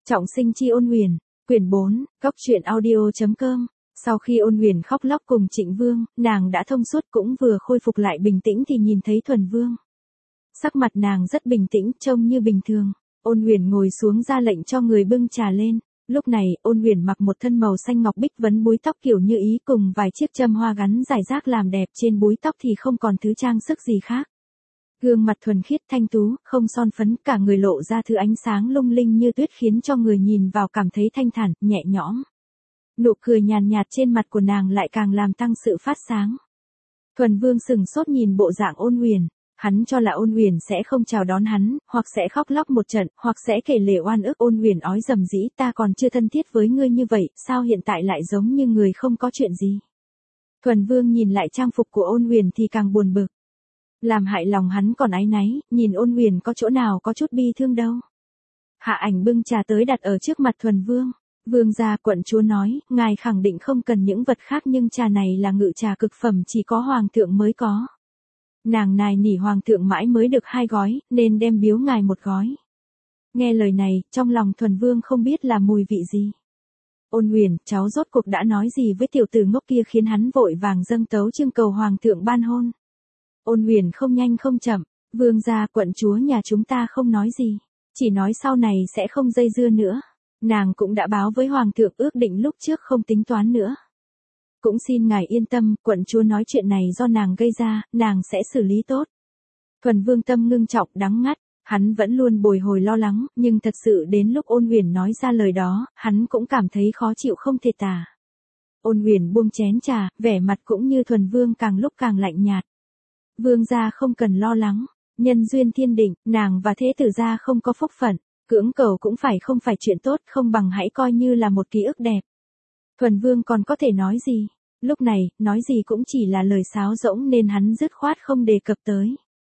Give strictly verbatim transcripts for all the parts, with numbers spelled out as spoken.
Trọng sinh chi Ôn Huyền, quyển bốn, góc truyện audio chấm com. Sau khi Ôn Huyền khóc lóc cùng Trịnh Vương, nàng đã thông suốt cũng vừa khôi phục lại bình tĩnh thì nhìn thấy Thuần Vương. Sắc mặt nàng rất bình tĩnh, trông như bình thường. Ôn Huyền ngồi xuống ra lệnh cho người bưng trà lên. Lúc này, Ôn Huyền mặc một thân màu xanh ngọc bích vấn búi tóc kiểu như ý cùng vài chiếc châm hoa gắn rải rác làm đẹp, trên búi tóc thì không còn thứ trang sức gì khác. Gương mặt thuần khiết thanh tú, không son phấn, cả người lộ ra thứ ánh sáng lung linh như tuyết khiến cho người nhìn vào cảm thấy thanh thản, nhẹ nhõm. Nụ cười nhàn nhạt trên mặt của nàng lại càng làm tăng sự phát sáng. Thuần Vương sừng sốt nhìn bộ dạng Ôn Huyền, hắn cho là Ôn Huyền sẽ không chào đón hắn, hoặc sẽ khóc lóc một trận, hoặc sẽ kể lể oan ức. Ôn Huyền ói dầm dĩ, ta còn chưa thân thiết với ngươi như vậy, sao hiện tại lại giống như người không có chuyện gì. Thuần Vương nhìn lại trang phục của Ôn Huyền thì càng buồn bực. Làm hại lòng hắn còn áy náy, nhìn Ôn Huyền có chỗ nào có chút bi thương đâu. Hạ Ảnh bưng trà tới đặt ở trước mặt Thuần Vương. Vương gia, quận chúa nói, ngài khẳng định không cần những vật khác nhưng trà này là ngự trà cực phẩm chỉ có hoàng thượng mới có. Nàng nài nỉ hoàng thượng mãi mới được hai gói, nên đem biếu ngài một gói. Nghe lời này, trong lòng Thuần Vương không biết là mùi vị gì. Ôn Huyền, cháu rốt cuộc đã nói gì với tiểu tử ngốc kia khiến hắn vội vàng dâng tấu chương cầu hoàng thượng ban hôn. Ôn Huyền không nhanh không chậm, vương gia, quận chúa nhà chúng ta không nói gì, chỉ nói sau này sẽ không dây dưa nữa. Nàng cũng đã báo với hoàng thượng ước định lúc trước không tính toán nữa. Cũng xin ngài yên tâm, quận chúa nói chuyện này do nàng gây ra, nàng sẽ xử lý tốt. Thuần Vương tâm ngưng trọng đắng ngắt, hắn vẫn luôn bồi hồi lo lắng, nhưng thật sự đến lúc Ôn Huyền nói ra lời đó, hắn cũng cảm thấy khó chịu không thể tả. Ôn Huyền buông chén trà, vẻ mặt cũng như Thuần Vương càng lúc càng lạnh nhạt. Vương gia không cần lo lắng, nhân duyên thiên định, nàng và thế tử gia không có phúc phận, cưỡng cầu cũng phải không phải chuyện tốt, không bằng hãy coi như là một ký ức đẹp. Thuần Vương còn có thể nói gì? Lúc này, nói gì cũng chỉ là lời sáo rỗng nên hắn dứt khoát không đề cập tới.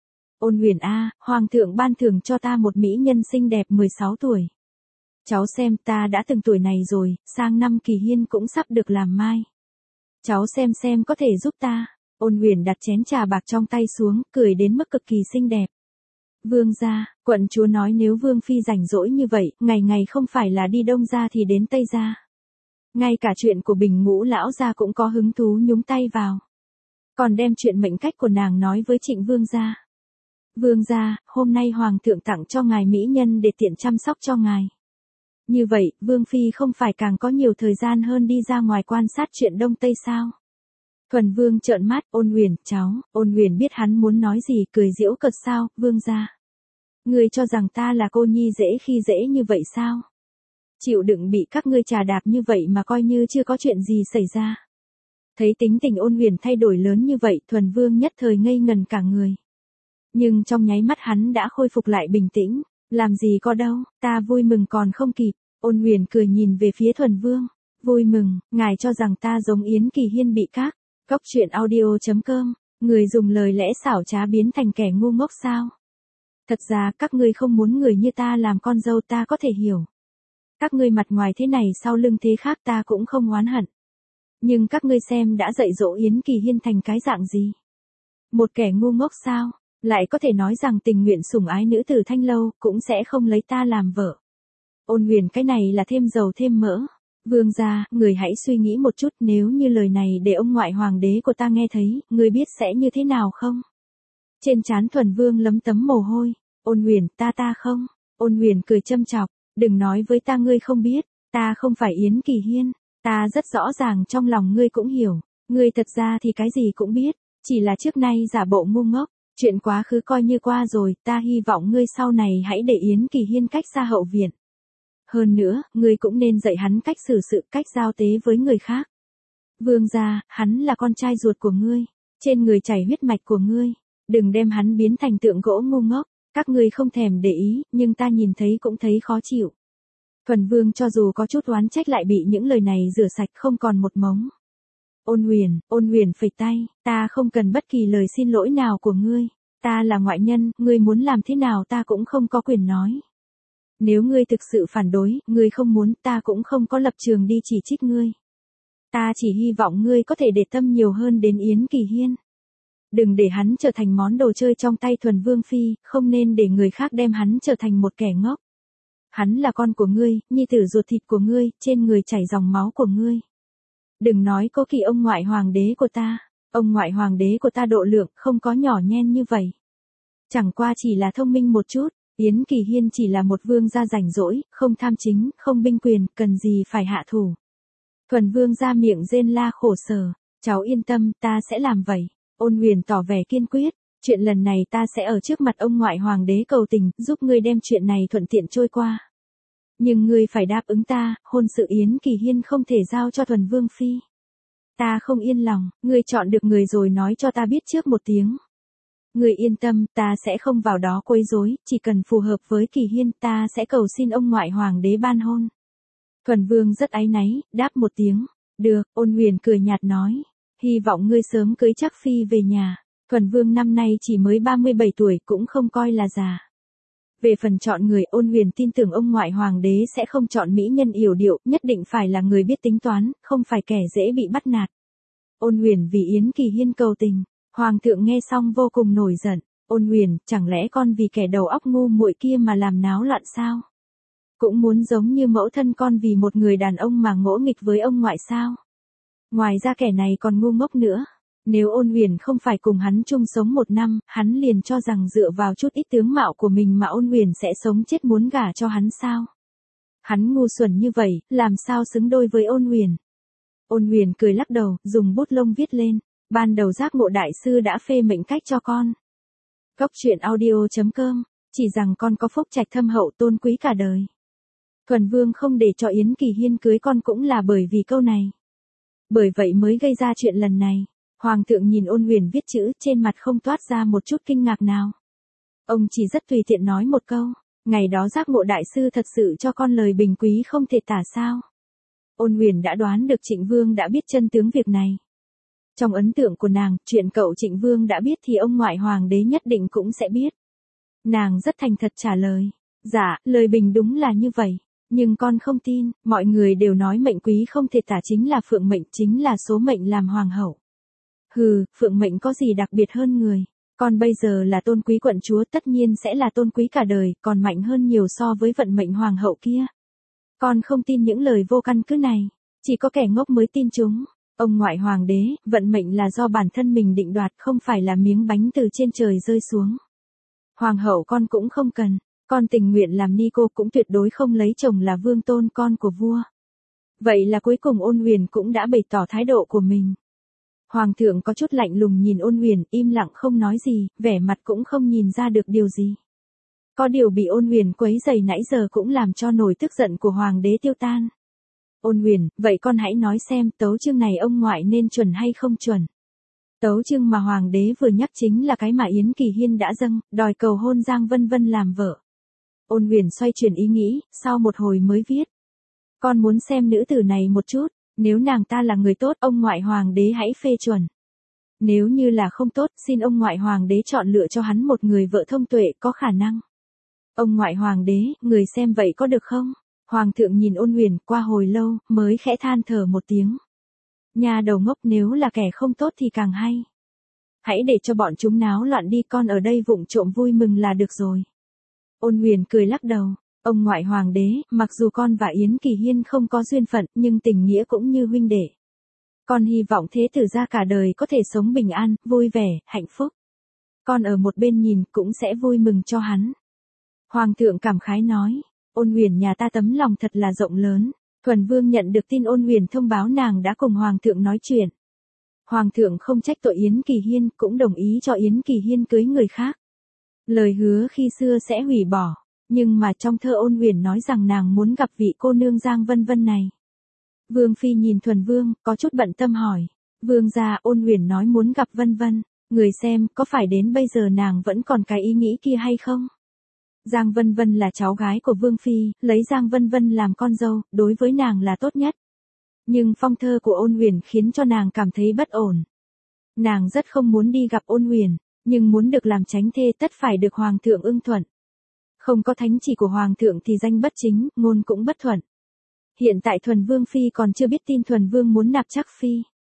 Ôn Huyền a, hoàng thượng ban thưởng cho ta một mỹ nhân xinh đẹp mười sáu tuổi. Cháu xem, ta đã từng tuổi này rồi, sang năm Kỳ Hiên cũng sắp được làm mai. Cháu xem xem có thể giúp ta. Ôn Huyền đặt chén trà bạc trong tay xuống, cười đến mức cực kỳ xinh đẹp. Vương gia, quận chúa nói nếu Vương phi rảnh rỗi như vậy, ngày ngày không phải là đi Đông gia thì đến Tây gia. Ngay cả chuyện của Bình Ngũ lão gia cũng có hứng thú nhúng tay vào. Còn đem chuyện mệnh cách của nàng nói với Trịnh Vương gia. Vương gia, hôm nay hoàng thượng tặng cho ngài mỹ nhân để tiện chăm sóc cho ngài. Như vậy, Vương phi không phải càng có nhiều thời gian hơn đi ra ngoài quan sát chuyện Đông Tây sao? Thuần Vương trợn mắt, Ôn Huyền, cháu. Ôn Huyền biết hắn muốn nói gì, cười giễu cợt, sao, vương gia. Ngươi cho rằng ta là cô nhi dễ khi dễ như vậy sao? Chịu đựng bị các ngươi trà đạp như vậy mà coi như chưa có chuyện gì xảy ra. Thấy tính tình Ôn Huyền thay đổi lớn như vậy, Thuần Vương nhất thời ngây ngần cả người. Nhưng trong nháy mắt hắn đã khôi phục lại bình tĩnh, làm gì có đâu, ta vui mừng còn không kịp. Ôn Huyền cười nhìn về phía Thuần Vương, vui mừng, ngài cho rằng ta giống Yến Kỳ Hiên bị các. Góc truyện audio chấm com, người dùng lời lẽ xảo trá biến thành kẻ ngu ngốc sao? Thật ra các ngươi không muốn người như ta làm con dâu, ta có thể hiểu. Các ngươi mặt ngoài thế này sau lưng thế khác ta cũng không oán hận. Nhưng các ngươi xem đã dạy dỗ Yến Kỳ Hiên thành cái dạng gì? Một kẻ ngu ngốc sao? Lại có thể nói rằng tình nguyện sủng ái nữ tử Thanh Lâu cũng sẽ không lấy ta làm vợ. Ôn Huyền, cái này là thêm dầu thêm mỡ. Vương gia, người hãy suy nghĩ một chút, nếu như lời này để ông ngoại hoàng đế của ta nghe thấy, người biết sẽ như thế nào không? Trên trán Thuần Vương lấm tấm mồ hôi. Ôn Huyền, ta ta không. Ôn Huyền cười châm chọc, đừng nói với ta ngươi không biết, ta không phải Yến Kỳ Hiên, ta rất rõ ràng trong lòng ngươi cũng hiểu, ngươi thật ra thì cái gì cũng biết, chỉ là trước nay giả bộ ngu ngốc, chuyện quá khứ coi như qua rồi, ta hy vọng ngươi sau này hãy để Yến Kỳ Hiên cách xa hậu viện. Hơn nữa, ngươi cũng nên dạy hắn cách xử sự, cách giao tế với người khác. Vương gia, hắn là con trai ruột của ngươi, trên người chảy huyết mạch của ngươi, đừng đem hắn biến thành tượng gỗ ngu ngốc, các ngươi không thèm để ý, nhưng ta nhìn thấy cũng thấy khó chịu. Thuần Vương cho dù có chút oán trách lại bị những lời này rửa sạch không còn một mống. Ôn Huyền, Ôn Huyền phẩy tay, ta không cần bất kỳ lời xin lỗi nào của ngươi, ta là ngoại nhân, ngươi muốn làm thế nào ta cũng không có quyền nói. Nếu ngươi thực sự phản đối, ngươi không muốn, ta cũng không có lập trường đi chỉ trích ngươi. Ta chỉ hy vọng ngươi có thể để tâm nhiều hơn đến Yến Kỳ Hiên. Đừng để hắn trở thành món đồ chơi trong tay Thuần Vương phi, không nên để người khác đem hắn trở thành một kẻ ngốc. Hắn là con của ngươi, nhi tử ruột thịt của ngươi, trên người chảy dòng máu của ngươi. Đừng nói cố kỵ ông ngoại hoàng đế của ta, ông ngoại hoàng đế của ta độ lượng không có nhỏ nhen như vậy. Chẳng qua chỉ là thông minh một chút, Yến Kỳ Hiên chỉ là một vương gia rảnh rỗi, không tham chính, không binh quyền, cần gì phải hạ thủ. Thuần vương ra miệng rên la khổ sở, cháu yên tâm, ta sẽ làm vậy. Ôn Huyền tỏ vẻ kiên quyết, chuyện lần này ta sẽ ở trước mặt ông ngoại hoàng đế cầu tình, giúp ngươi đem chuyện này thuận tiện trôi qua. Nhưng ngươi phải đáp ứng ta, hôn sự Yến Kỳ Hiên không thể giao cho Thuần vương phi. Ta không yên lòng, ngươi chọn được người rồi nói cho ta biết trước một tiếng. Ngươi yên tâm, ta sẽ không vào đó quấy rối, chỉ cần phù hợp với Kỳ Hiên, ta sẽ cầu xin ông ngoại hoàng đế ban hôn. Thuần vương rất áy náy, đáp một tiếng. Được, Ôn Huyền cười nhạt nói. Hy vọng ngươi sớm cưới chắc phi về nhà. Thuần vương năm nay chỉ mới ba mươi bảy tuổi, cũng không coi là già. Về phần chọn người, Ôn Huyền tin tưởng ông ngoại hoàng đế sẽ không chọn mỹ nhân yểu điệu, nhất định phải là người biết tính toán, không phải kẻ dễ bị bắt nạt. Ôn Huyền vì Yến Kỳ Hiên cầu tình. Hoàng thượng nghe xong vô cùng nổi giận. Ôn Huyền, chẳng lẽ con vì kẻ đầu óc ngu muội kia mà làm náo loạn sao? Cũng muốn giống như mẫu thân con vì một người đàn ông mà ngỗ nghịch với ông ngoại sao? Ngoài ra kẻ này còn ngu ngốc nữa. Nếu Ôn Huyền không phải cùng hắn chung sống một năm, hắn liền cho rằng dựa vào chút ít tướng mạo của mình mà Ôn Huyền sẽ sống chết muốn gả cho hắn sao? Hắn ngu xuẩn như vậy, làm sao xứng đôi với Ôn Huyền? Ôn Huyền cười lắc đầu, dùng bút lông viết lên. Ban đầu Giác Ngộ đại sư đã phê mệnh cách cho con. Góc truyện audio chấm com, chỉ rằng con có phúc trạch thâm hậu tôn quý cả đời. Thuần vương không để cho Yến Kỳ Hiên cưới con cũng là bởi vì câu này. Bởi vậy mới gây ra chuyện lần này. Hoàng thượng nhìn Ôn Huyền viết chữ, trên mặt không toát ra một chút kinh ngạc nào. Ông chỉ rất tùy tiện nói một câu, ngày đó Giác Ngộ đại sư thật sự cho con lời bình quý không thể tả sao. Ôn Huyền đã đoán được Trịnh Vương đã biết chân tướng việc này. Trong ấn tượng của nàng, chuyện cậu Trịnh Vương đã biết thì ông ngoại hoàng đế nhất định cũng sẽ biết. Nàng rất thành thật trả lời. Dạ, lời bình đúng là như vậy. Nhưng con không tin, mọi người đều nói mệnh quý không thể tả chính là phượng mệnh, chính là số mệnh làm hoàng hậu. Hừ, phượng mệnh có gì đặc biệt hơn người. Con bây giờ là tôn quý quận chúa, tất nhiên sẽ là tôn quý cả đời, còn mạnh hơn nhiều so với vận mệnh hoàng hậu kia. Con không tin những lời vô căn cứ này. Chỉ có kẻ ngốc mới tin chúng. Ông ngoại hoàng đế, vận mệnh là do bản thân mình định đoạt, không phải là miếng bánh từ trên trời rơi xuống. Hoàng hậu con cũng không cần, con tình nguyện làm ni cô, cũng tuyệt đối không lấy chồng là vương tôn con của vua. Vậy là cuối cùng Ôn Huyền cũng đã bày tỏ thái độ của mình. Hoàng thượng có chút lạnh lùng nhìn Ôn Huyền, im lặng không nói gì, vẻ mặt cũng không nhìn ra được điều gì. Có điều bị Ôn Huyền quấy rầy nãy giờ cũng làm cho nổi tức giận của hoàng đế tiêu tan. Ôn Huyền, vậy con hãy nói xem, tấu chương này ông ngoại nên chuẩn hay không chuẩn? Tấu chương mà hoàng đế vừa nhắc chính là cái mà Yến Kỳ Hiên đã dâng, đòi cầu hôn Giang Vân Vân làm vợ. Ôn Huyền xoay chuyển ý nghĩ, sau một hồi mới viết. Con muốn xem nữ tử này một chút, nếu nàng ta là người tốt, ông ngoại hoàng đế hãy phê chuẩn. Nếu như là không tốt, xin ông ngoại hoàng đế chọn lựa cho hắn một người vợ thông tuệ có khả năng. Ông ngoại hoàng đế, người xem vậy có được không? Hoàng thượng nhìn Ôn Huyền qua hồi lâu, mới khẽ than thở một tiếng. Nhà đầu ngốc, nếu là kẻ không tốt thì càng hay. Hãy để cho bọn chúng náo loạn đi, con ở đây vụng trộm vui mừng là được rồi. Ôn Huyền cười lắc đầu, ông ngoại hoàng đế, mặc dù con và Yến Kỳ Hiên không có duyên phận, nhưng tình nghĩa cũng như huynh đệ. Con hy vọng thế tử gia cả đời có thể sống bình an, vui vẻ, hạnh phúc. Con ở một bên nhìn cũng sẽ vui mừng cho hắn. Hoàng thượng cảm khái nói. Ôn Huyền nhà ta tấm lòng thật là rộng lớn. Thuần vương nhận được tin Ôn Huyền thông báo nàng đã cùng hoàng thượng nói chuyện. Hoàng thượng không trách tội Yến Kỳ Hiên, cũng đồng ý cho Yến Kỳ Hiên cưới người khác. Lời hứa khi xưa sẽ hủy bỏ, nhưng mà trong thơ Ôn Huyền nói rằng nàng muốn gặp vị cô nương Giang Vân Vân này. Vương phi nhìn Thuần vương, có chút bận tâm hỏi. Vương gia, Ôn Huyền nói muốn gặp Vân Vân, người xem có phải đến bây giờ nàng vẫn còn cái ý nghĩ kia hay không? Giang Vân Vân là cháu gái của Vương phi, lấy Giang Vân Vân làm con dâu, đối với nàng là tốt nhất. Nhưng phong thơ của Ôn Huyền khiến cho nàng cảm thấy bất ổn. Nàng rất không muốn đi gặp Ôn Huyền, nhưng muốn được làm chánh thê tất phải được hoàng thượng ưng thuận. Không có thánh chỉ của hoàng thượng thì danh bất chính, ngôn cũng bất thuận. Hiện tại Thuần Vương phi còn chưa biết tin Thuần Vương muốn nạp chắc phi.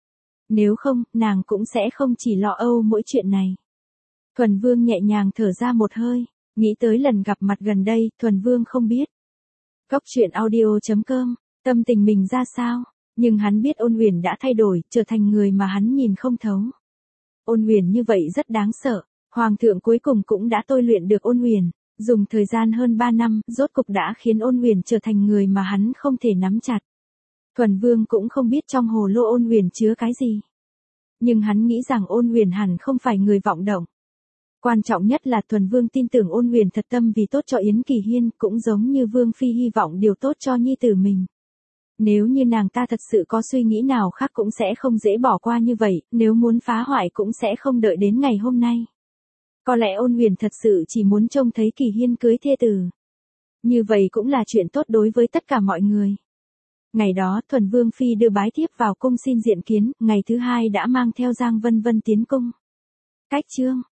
Nếu không, nàng cũng sẽ không chỉ lo âu mỗi chuyện này. Thuần Vương nhẹ nhàng thở ra một hơi. Nghĩ tới lần gặp mặt gần đây, Thuần Vương không biết. Cốc truyện audio chấm com, tâm tình mình ra sao? Nhưng hắn biết Ôn Huyền đã thay đổi, trở thành người mà hắn nhìn không thấu. Ôn Huyền như vậy rất đáng sợ, Hoàng thượng cuối cùng cũng đã tôi luyện được Ôn Huyền, dùng thời gian hơn ba năm, rốt cục đã khiến Ôn Huyền trở thành người mà hắn không thể nắm chặt. Thuần Vương cũng không biết trong hồ lô Ôn Huyền chứa cái gì. Nhưng hắn nghĩ rằng Ôn Huyền hẳn không phải người vọng động. Quan trọng nhất là Thuần Vương tin tưởng Ôn Huyền thật tâm vì tốt cho Yến Kỳ Hiên, cũng giống như Vương Phi hy vọng điều tốt cho nhi tử mình. Nếu như nàng ta thật sự có suy nghĩ nào khác cũng sẽ không dễ bỏ qua như vậy, nếu muốn phá hoại cũng sẽ không đợi đến ngày hôm nay. Có lẽ Ôn Huyền thật sự chỉ muốn trông thấy Kỳ Hiên cưới thê tử. Như vậy cũng là chuyện tốt đối với tất cả mọi người. Ngày đó Thuần Vương Phi đưa bái thiếp vào cung xin diện kiến, ngày thứ hai đã mang theo Giang Vân Vân tiến cung. Cách chương